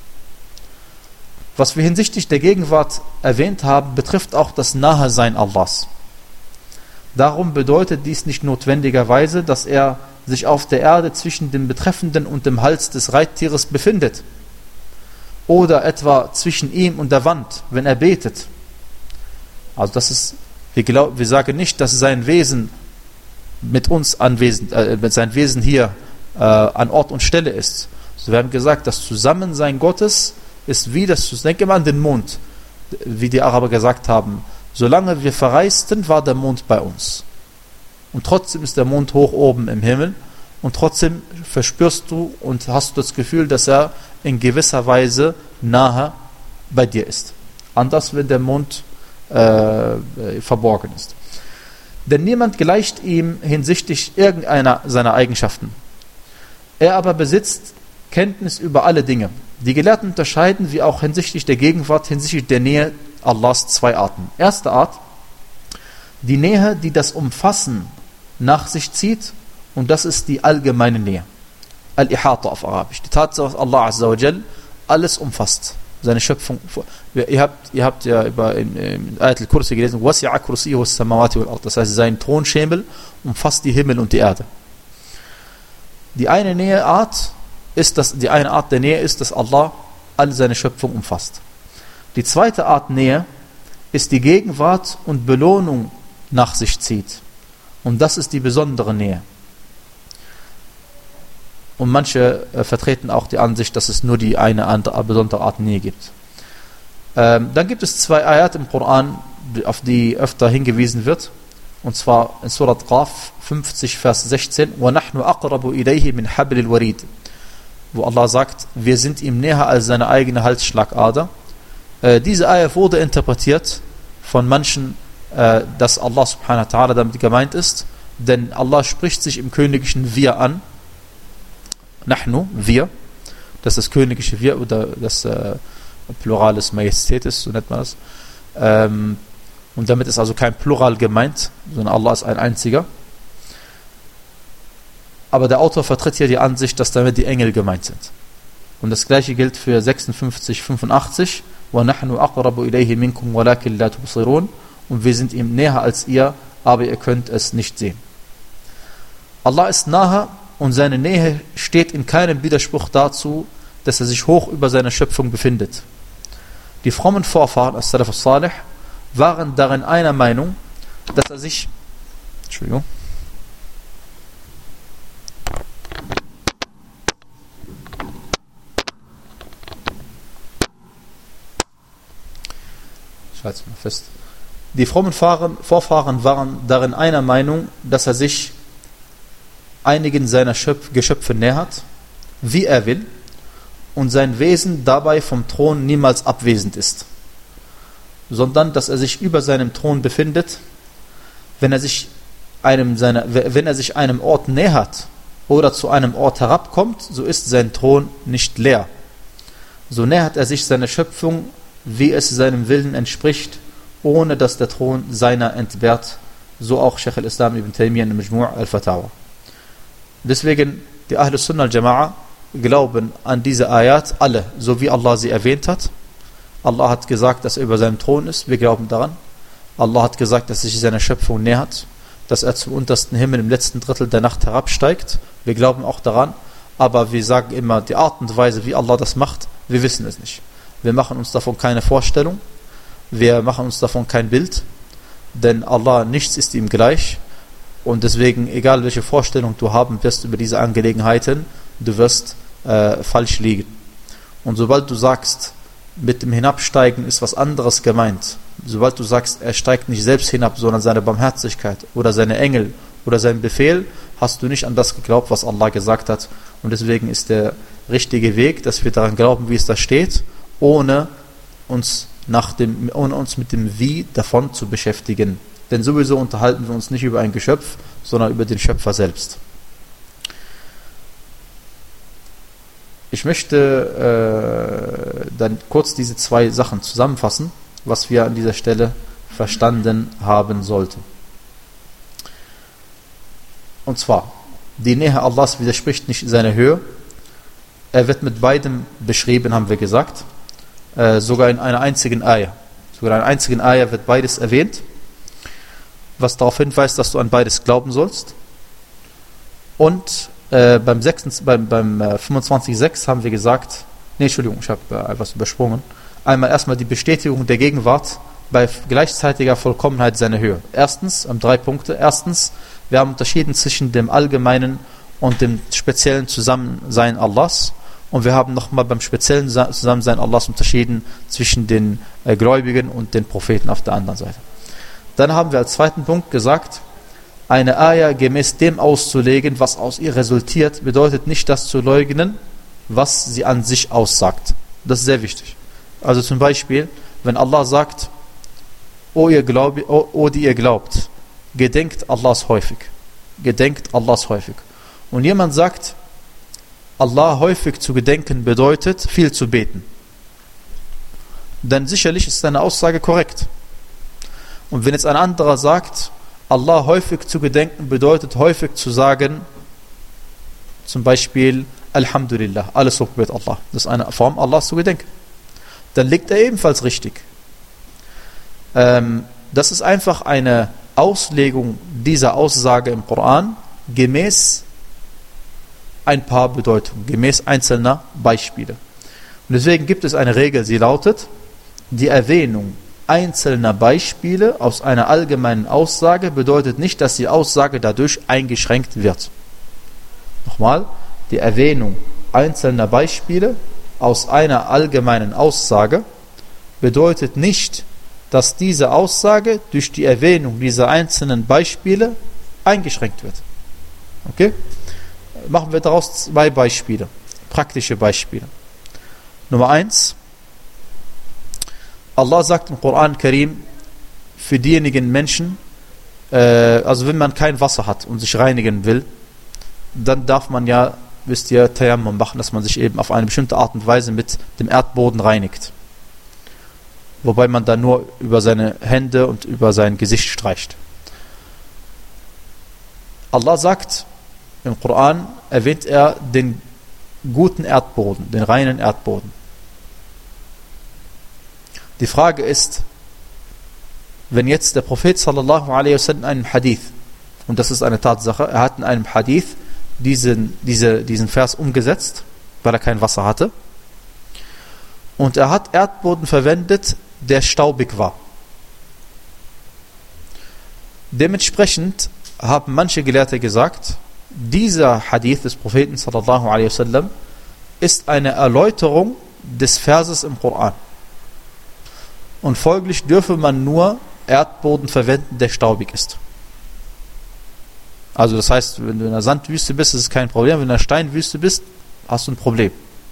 Was wir hinsichtlich der Gegenwart erwähnt haben, betrifft auch das Nahesein Allahs. Darum bedeutet dies nicht notwendigerweise, dass er sich auf der Erde zwischen dem Betreffenden und dem Hals des Reittieres befindet. Oder etwa zwischen ihm und der Wand, wenn er betet. Also das ist, wir, glaub, wir sagen nicht, dass sein Wesen mit uns anwesend, äh, mit sein Wesen hier äh, an Ort und Stelle ist. So, wir haben gesagt, das Zusammensein Gottes ist wie das, denke mal an den Mond, wie die Araber gesagt haben, solange wir verreisten, war der Mond bei uns. Und trotzdem ist der Mond hoch oben im Himmel und trotzdem verspürst du und hast du das Gefühl, dass er in gewisser Weise nahe bei dir ist. Anders, wenn der Mond äh, verborgen ist. Denn niemand gleicht ihm hinsichtlich irgendeiner seiner Eigenschaften. Er aber besitzt Kenntnis über alle Dinge. Die Gelehrten unterscheiden, wie auch hinsichtlich der Gegenwart, hinsichtlich der Nähe Allahs, zwei Arten. Erste Art, die Nähe, die das Umfassen nach sich zieht, und das ist die allgemeine Nähe. Al-Ihata auf Arabisch. Die Tatsache, dass Allah Azza wa Jal alles umfasst. seine Schöpfung. Ihr habt, ihr habt ja über in, in Ayat al-Kursi gelesen, وَسِعَ كُرْسِيهُ السَّمَاوَاتِ وَالْأَرْضِ. Das heißt, sein Thronschemel umfasst die Himmel und die Erde. Die eine Näheart ist, dass die eine Art der Nähe ist, dass Allah all seine Schöpfung umfasst. Die zweite Art Nähe ist die Gegenwart und Belohnung nach sich zieht. Und das ist die besondere Nähe. Und manche äh, vertreten auch die Ansicht, dass es nur die eine andere, besondere Art Nähe gibt. Ähm, dann gibt es zwei Ayat im Koran, auf die öfter hingewiesen wird. Und zwar in Surat Qaf fünfzig, Vers sechzehn. وَنَحْنُ أَقْرَبُ إِلَيْهِ مِنْ حَبْلِ الْوَرِيدِ. Wo Allah sagt, wir sind ihm näher als seine eigene Halsschlagader. Äh, diese Ayat wurde interpretiert von manchen, äh, dass Allah subhanahu wa ta'ala damit gemeint ist. Denn Allah spricht sich im königlichen Wir an. Nahnu, wir, das ist das königliche Wir oder das äh, Plural des Majestätes, so nennt man das. Ähm, und damit ist also kein Plural gemeint, sondern Allah ist ein einziger. Aber der Autor vertritt hier die Ansicht, dass damit die Engel gemeint sind. Und das gleiche gilt für sechsundfünfzig, fünfundachtzig. وَنَحْنُ أَقْرَبُ إِلَيْهِ مِنْكُمْ وَلَكِنْ لَا تُبْصِرُونَ. Und wir sind ihm näher als ihr, aber ihr könnt es nicht sehen. Allah ist nahe. Und seine Nähe steht in keinem Widerspruch dazu, dass er sich hoch über seine Schöpfung befindet. Die frommen Vorfahren, as-Salaf as-Salih, waren darin einer Meinung, dass er sich... Entschuldigung. Ich halte es mal fest. Die frommen Vorfahren waren darin einer Meinung, dass er sich einigen seiner Schöpf- Geschöpfe nähert, wie er will, und sein Wesen dabei vom Thron niemals abwesend ist, sondern dass er sich über seinem Thron befindet, wenn er sich einem seiner, wenn er sich einem Ort nähert oder zu einem Ort herabkommt, so ist sein Thron nicht leer. So nähert er sich seiner Schöpfung, wie es seinem Willen entspricht, ohne dass der Thron seiner entbehrt, so auch Sheikh al-Islam ibn Taymiyyah in Majmu' al-Fatawa. Deswegen, die Ahlus Sunnah al-Jama'a glauben an diese Ayat alle, so wie Allah sie erwähnt hat. Allah hat gesagt, dass er über seinem Thron ist, wir glauben daran. Allah hat gesagt, dass er sich seiner Schöpfung nähert, dass er zum untersten Himmel im letzten Drittel der Nacht herabsteigt. Wir glauben auch daran, aber wir sagen immer, die Art und Weise, wie Allah das macht, wir wissen es nicht. Wir machen uns davon keine Vorstellung, wir machen uns davon kein Bild, denn Allah, nichts ist ihm gleich. Und deswegen, egal welche Vorstellung du haben wirst über diese Angelegenheiten, du wirst äh, falsch liegen. Und sobald du sagst, mit dem Hinabsteigen ist was anderes gemeint, sobald du sagst, er steigt nicht selbst hinab, sondern seine Barmherzigkeit oder seine Engel oder sein Befehl, hast du nicht an das geglaubt, was Allah gesagt hat. Und deswegen ist der richtige Weg, dass wir daran glauben, wie es da steht, ohne uns, nach dem, ohne uns mit dem Wie davon zu beschäftigen. Denn sowieso unterhalten wir uns nicht über ein Geschöpf, sondern über den Schöpfer selbst. Ich möchte äh, dann kurz diese zwei Sachen zusammenfassen, was wir an dieser Stelle verstanden haben sollten. Und zwar, die Nähe Allahs widerspricht nicht seiner Höhe. Er wird mit beidem beschrieben, haben wir gesagt. Äh, sogar in einer einzigen Ayah. Sogar in einer einzigen Ayah wird beides erwähnt, was darauf hinweist, dass du an beides glauben sollst. Und äh, beim, beim, beim äh, fünfundzwanzig Komma sechs haben wir gesagt, nee, Entschuldigung, ich habe äh, etwas übersprungen. Einmal erstmal die Bestätigung der Gegenwart bei gleichzeitiger Vollkommenheit seiner Höhe. Erstens, um drei Punkte. Erstens, wir haben unterschieden zwischen dem allgemeinen und dem speziellen Zusammensein Allahs. Und wir haben nochmal beim speziellen Zusammensein Allahs unterschieden zwischen den äh, Gläubigen und den Propheten auf der anderen Seite. Dann haben wir als zweiten Punkt gesagt, eine Ayah gemäß dem auszulegen, was aus ihr resultiert, bedeutet nicht das zu leugnen, was sie an sich aussagt. Das ist sehr wichtig. Also zum Beispiel, wenn Allah sagt, O, ihr Glaub, o, o die ihr glaubt, gedenkt Allahs häufig. Gedenkt Allahs häufig. Und jemand sagt, Allah häufig zu gedenken bedeutet, viel zu beten. Dann sicherlich ist seine Aussage korrekt. Und wenn jetzt ein anderer sagt, Allah häufig zu gedenken bedeutet, häufig zu sagen, zum Beispiel, Alhamdulillah, alles Lob gebet Allah. Das ist eine Form, Allahs zu gedenken. dann liegt er ebenfalls richtig. Ähm, das ist einfach eine Auslegung dieser Aussage im Koran gemäß ein paar Bedeutungen, gemäß einzelner Beispiele. Und deswegen gibt es eine Regel, sie lautet: Die Erwähnung einzelner Beispiele aus einer allgemeinen Aussage bedeutet nicht, dass die Aussage dadurch eingeschränkt wird. Nochmal, die Erwähnung einzelner Beispiele aus einer allgemeinen Aussage bedeutet nicht, dass diese Aussage durch die Erwähnung dieser einzelnen Beispiele eingeschränkt wird. Okay? Machen wir daraus zwei Beispiele, praktische Beispiele. Nummer eins: Allah sagt im Koran Karim, für diejenigen Menschen, äh, also wenn man kein Wasser hat und sich reinigen will, dann darf man ja, wisst ihr, Tayammum machen, dass man sich eben auf eine bestimmte Art und Weise mit dem Erdboden reinigt. Wobei man dann nur über seine Hände und über sein Gesicht streicht. Allah sagt im Koran, erwähnt er den guten Erdboden, den reinen Erdboden. Die Frage ist, wenn jetzt der Prophet sallallahu alaihi wasallam in einem Hadith, und das ist eine Tatsache, er hat in einem Hadith diesen, diese, diesen Vers umgesetzt, weil er kein Wasser hatte, und er hat Erdboden verwendet, der staubig war. Dementsprechend haben manche Gelehrte gesagt, dieser Hadith des Propheten sallallahu alaihi wasallam ist eine Erläuterung des Verses im Koran. Und folglich dürfe man nur Erdboden verwenden, der staubig ist. Also das heißt, wenn du in einer Sandwüste bist, ist es kein Problem. Wenn du in einer Steinwüste bist, hast du ein Problem.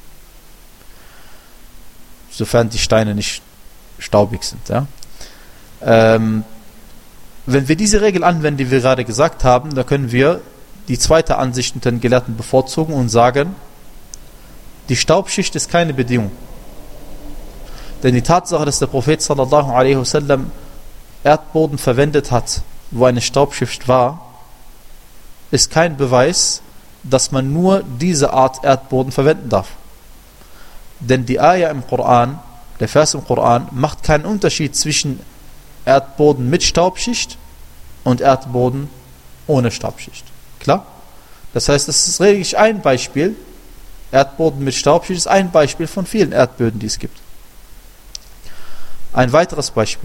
Sofern die Steine nicht staubig sind. Ja? Ähm, wenn wir diese Regel anwenden, die wir gerade gesagt haben, dann können wir die zweite Ansicht unter den Gelehrten bevorzugen und sagen, die Staubschicht ist keine Bedingung. Denn die Tatsache, dass der Prophet sallallahu alaihi wasallam Erdboden verwendet hat, wo eine Staubschicht war, ist kein Beweis, dass man nur diese Art Erdboden verwenden darf. Denn die Ayah im Koran, der Vers im Koran, macht keinen Unterschied zwischen Erdboden mit Staubschicht und Erdboden ohne Staubschicht. Klar? Das heißt, das ist lediglich ein Beispiel. Erdboden mit Staubschicht ist ein Beispiel von vielen Erdböden, die es gibt. Ein weiteres Beispiel.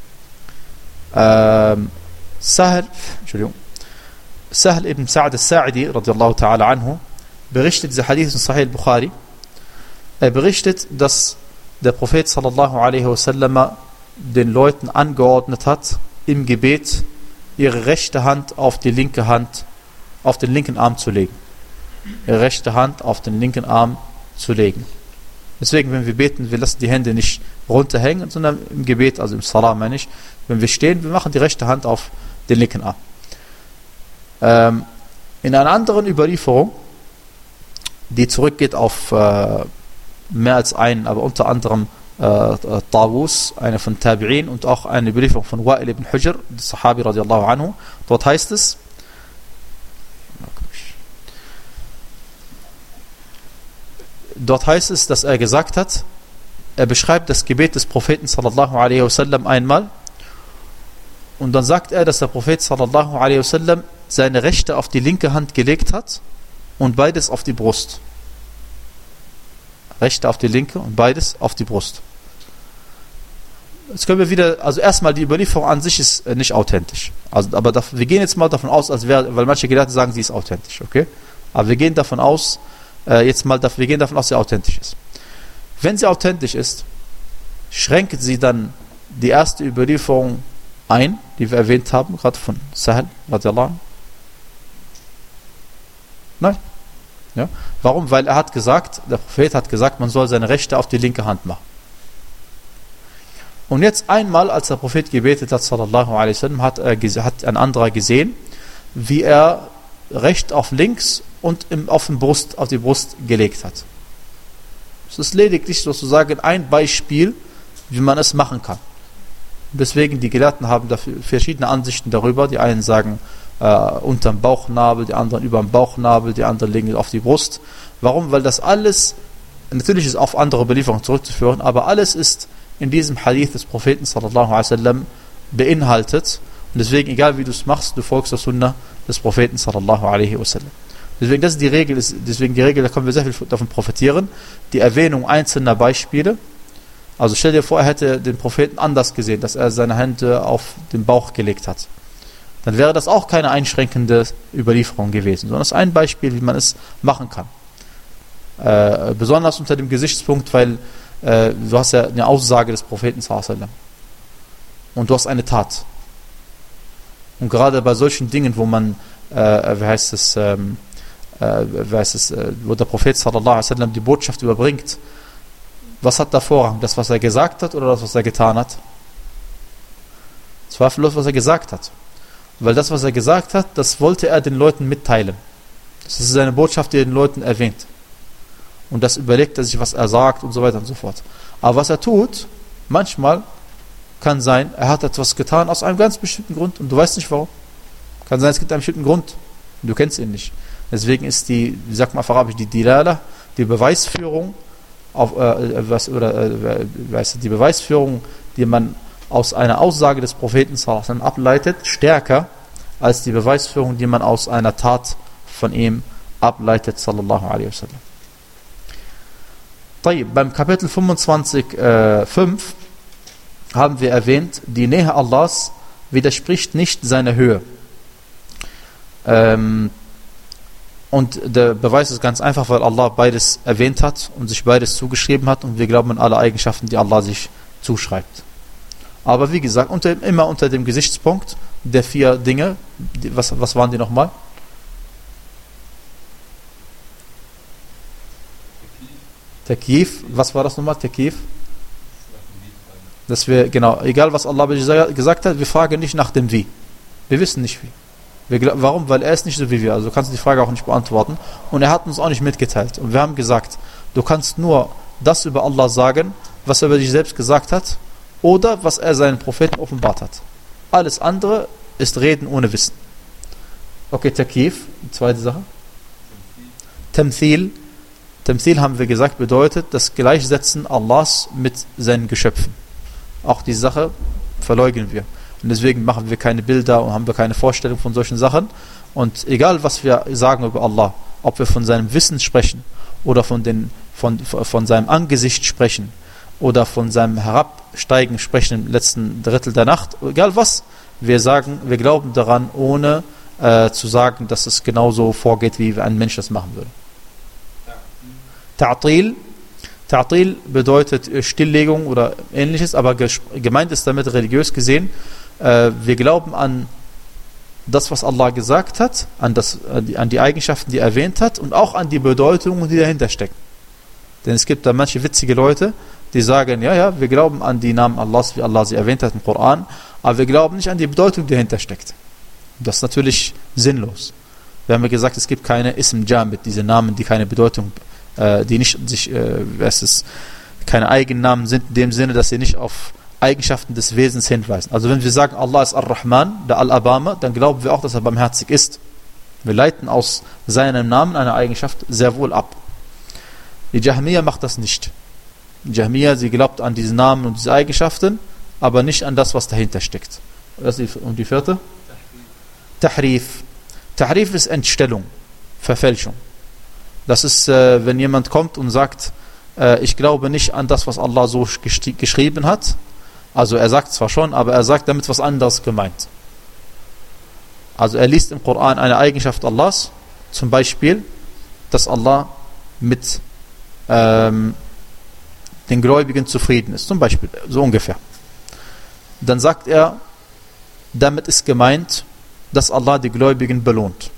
Ähm, Sahl, Entschuldigung, Sahl ibn Sa'd al-Sa'idi radiyallahu ta'ala anhu berichtet, dieser Hadith in Sahih al-Bukhari, er berichtet, dass der Prophet sallallahu alaihi wasallam den Leuten angeordnet hat, im Gebet ihre rechte Hand auf die linke Hand, auf den linken Arm zu legen. Ihre rechte Hand auf den linken Arm zu legen. Deswegen, wenn wir beten, wir lassen die Hände nicht runterhängen, sondern im Gebet, also im Salah meine ich, wenn wir stehen, wir machen die rechte Hand auf den linken Arm. Ähm, in einer anderen Überlieferung, die zurückgeht auf äh, mehr als einen, aber unter anderem äh, Tawus, eine von Tabi'in und auch eine Überlieferung von Wa'il ibn Hujr, der Sahabi radiallahu anhu, dort heißt es, Dort heißt es, dass er gesagt hat, er beschreibt das Gebet des Propheten sallallahu alaihi wasallam einmal und dann sagt er, dass der Prophet sallallahu alaihi wasallam seine rechte auf die linke Hand gelegt hat und beides auf die Brust. Rechte auf die linke und beides auf die Brust. Jetzt können wir wieder, also erstmal die Überlieferung an sich ist nicht authentisch. Also, aber da, wir gehen jetzt mal davon aus, als wäre, weil manche Gelehrte sagen, sie ist authentisch, okay? Aber wir gehen davon aus, äh, jetzt mal, wir gehen davon aus, sie authentisch ist. Wenn sie authentisch ist, schränkt sie dann die erste Überlieferung ein, die wir erwähnt haben, gerade von Sahl radiallahu anhu? Nein. Ja? Warum? Weil er hat gesagt, der Prophet hat gesagt, man soll seine rechte auf die linke Hand machen. Und jetzt einmal, als der Prophet gebetet hat, sallallahu alaihi wasallam, hat, er, hat ein anderer gesehen, wie er recht auf links und im, auf, den Brust, auf die Brust gelegt hat. Es ist lediglich sozusagen ein Beispiel, wie man es machen kann. Deswegen, die Gelehrten haben dafür verschiedene Ansichten darüber. Die einen sagen äh, unterm Bauchnabel, die anderen über dem Bauchnabel, die anderen legen auf die Brust. Warum? Weil das alles natürlich ist es auf andere Überlieferungen zurückzuführen, aber alles ist in diesem Hadith des Propheten sallallahu alaihi wasallam beinhaltet. Und deswegen, egal wie du es machst, du folgst der Sunna des Propheten sallallahu alaihi wasallam. Deswegen, das ist die Regel, ist, deswegen die Regel, da können wir sehr viel davon profitieren. Die Erwähnung einzelner Beispiele. Also stell dir vor, er hätte den Propheten anders gesehen, dass er seine Hände auf den Bauch gelegt hat. Dann wäre das auch keine einschränkende Überlieferung gewesen, sondern das ist ein Beispiel, wie man es machen kann. Äh, besonders unter dem Gesichtspunkt, weil äh, du hast ja eine Aussage des Propheten sallallahu alaihi wasallam und du hast eine Tat. Und gerade bei solchen Dingen, wo man, äh, wie heißt es, ähm, äh, wie heißt es, äh, wo der Prophet sallallahu alaihi wasallam die Botschaft überbringt, was hat da Vorrang? Das, was er gesagt hat oder das, was er getan hat? Zweifellos, was er gesagt hat. Weil das, was er gesagt hat, das wollte er den Leuten mitteilen. Das ist seine Botschaft, die er den Leuten erwähnt. Und das überlegt er sich, was er sagt und so weiter und so fort. Aber was er tut, manchmal kann sein, er hat etwas getan aus einem ganz bestimmten Grund und du weißt nicht warum. Kann sein, es gibt einen bestimmten Grund und du kennst ihn nicht. Deswegen ist die, wie sagt man auf Arabisch, die Dilala, die Beweisführung, auf, äh, was, oder äh, weißt du, die Beweisführung, die man aus einer Aussage des Propheten sallallahu alaihi wasallam ableitet, stärker als die Beweisführung, die man aus einer Tat von ihm ableitet, sallallahu alaihi wasallam. Beim Kapitel fünfundzwanzig Punkt fünf haben wir erwähnt, die Nähe Allahs widerspricht nicht seiner Höhe. Ähm, und der Beweis ist ganz einfach, weil Allah beides erwähnt hat und sich beides zugeschrieben hat und wir glauben an alle Eigenschaften, die Allah sich zuschreibt. Aber wie gesagt, unter, immer unter dem Gesichtspunkt der vier Dinge, die, was, was waren die nochmal? Takif, was war das nochmal? Takif? Dass wir, genau, egal was Allah gesagt hat, wir fragen nicht nach dem Wie. Wir wissen nicht wie. Wir, warum? Weil er ist nicht so wie wir. Also du kannst die Frage auch nicht beantworten. Und er hat uns auch nicht mitgeteilt. Und wir haben gesagt, du kannst nur das über Allah sagen, was er über dich selbst gesagt hat, oder was er seinen Propheten offenbart hat. Alles andere ist Reden ohne Wissen. Okay, Takif, zweite Sache. Tamthil. Tamthil haben wir gesagt, bedeutet das Gleichsetzen Allahs mit seinen Geschöpfen. Auch die Sache verleugnen wir. Und deswegen machen wir keine Bilder und haben wir keine Vorstellung von solchen Sachen. Und egal, was wir sagen über Allah, ob wir von seinem Wissen sprechen oder von, den, von, von seinem Angesicht sprechen oder von seinem Herabsteigen sprechen im letzten Drittel der Nacht, egal was, wir sagen, wir glauben daran, ohne äh, zu sagen, dass es genauso vorgeht, wie ein Mensch das machen würde. Ta'til. Ta'til bedeutet Stilllegung oder ähnliches, aber gemeint ist damit religiös gesehen, äh, wir glauben an das, was Allah gesagt hat, an, das, an, die, an die Eigenschaften, die er erwähnt hat und auch an die Bedeutungen, die dahinter stecken. Denn es gibt da manche witzige Leute, die sagen, ja, ja, wir glauben an die Namen Allahs, wie Allah sie erwähnt hat im Koran, aber wir glauben nicht an die Bedeutung, die dahinter steckt. Das ist natürlich sinnlos. Wir haben ja gesagt, es gibt keine Ism Jamid, diese Namen, die keine Bedeutung, äh, die nicht sich, äh, es ist, keine Eigennamen sind, in dem Sinne, dass sie nicht auf Eigenschaften des Wesens hinweisen. Also wenn wir sagen, Allah ist Ar-Rahman, der Al-Abama, dann glauben wir auch, dass er barmherzig ist. Wir leiten aus seinem Namen eine Eigenschaft sehr wohl ab. Die Jahmiya macht das nicht. Die Jahmiya, sie glaubt an diese Namen und diese Eigenschaften, aber nicht an das, was dahinter steckt. Das ist die, und die vierte? Tahrif. Tahrif ist Entstellung, Verfälschung. Das ist, äh, wenn jemand kommt und sagt, äh, ich glaube nicht an das, was Allah so gesch- geschrieben hat. Also er sagt zwar schon, aber er sagt damit was anderes gemeint. Also er liest im Koran eine Eigenschaft Allahs, zum Beispiel, dass Allah mit ähm, den Gläubigen zufrieden ist. Zum Beispiel, so ungefähr. Dann sagt er, damit ist gemeint, dass Allah die Gläubigen belohnt.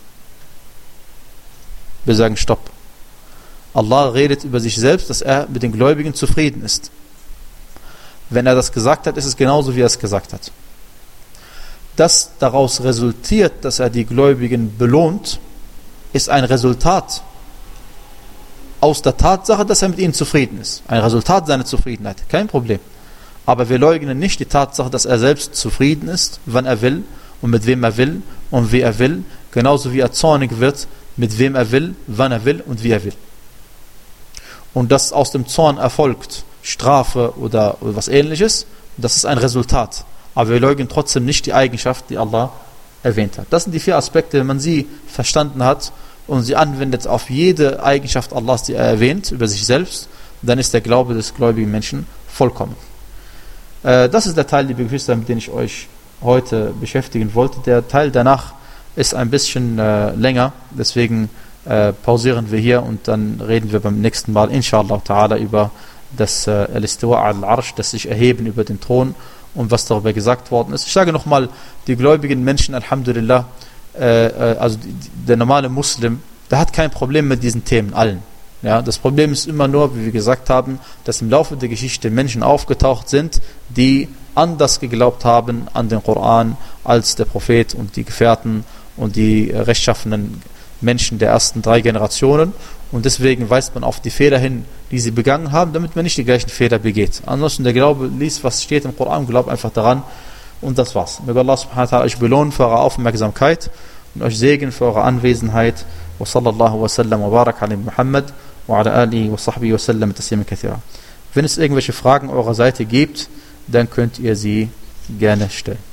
Wir sagen Stopp. Allah redet über sich selbst, dass er mit den Gläubigen zufrieden ist. Wenn er das gesagt hat, ist es genauso, wie er es gesagt hat. Das daraus resultiert, dass er die Gläubigen belohnt, ist ein Resultat aus der Tatsache, dass er mit ihnen zufrieden ist. Ein Resultat seiner Zufriedenheit. Kein Problem. Aber wir leugnen nicht die Tatsache, dass er selbst zufrieden ist, wann er will und mit wem er will und wie er will. Genauso wie er zornig wird, mit wem er will, wann er will und wie er will. und das aus dem Zorn erfolgt, Strafe oder, oder was ähnliches, das ist ein Resultat. Aber wir leugnen trotzdem nicht die Eigenschaft, die Allah erwähnt hat. Das sind die vier Aspekte, wenn man sie verstanden hat und sie anwendet auf jede Eigenschaft Allahs, die er erwähnt, über sich selbst, dann ist der Glaube des gläubigen Menschen vollkommen. Äh, das ist der Teil, liebe Geschwister, mit dem ich euch heute beschäftigen wollte. Der Teil danach ist ein bisschen äh, länger, deswegen äh, pausieren wir hier und dann reden wir beim nächsten Mal, inshallah ta'ala, über das äh, Al-Istiwa al-Arsh, das sich erheben über den Thron und was darüber gesagt worden ist. Ich sage nochmal, die gläubigen Menschen, Alhamdulillah, äh, äh, also die, der normale Muslim, der hat kein Problem mit diesen Themen, allen. Ja, das Problem ist immer nur, wie wir gesagt haben, dass im Laufe der Geschichte Menschen aufgetaucht sind, die anders geglaubt haben an den Koran als der Prophet und die Gefährten und die äh, rechtschaffenen Menschen der ersten drei Generationen. Und deswegen weist man auf die Fehler hin, die sie begangen haben, damit man nicht die gleichen Fehler begeht. Ansonsten der Glaube liest, was steht im Koran, glaubt einfach daran und das war's. Möge Allah subhanahu wa ta'ala euch belohnen für eure Aufmerksamkeit und euch segnen für eure Anwesenheit. Wa sallallahu wa sallam wa barak ala Muhammad wa ala alihi wa sahbihi wa sallam tasliman kathira. Wenn es irgendwelche Fragen eurer Seite gibt, dann könnt ihr sie gerne stellen.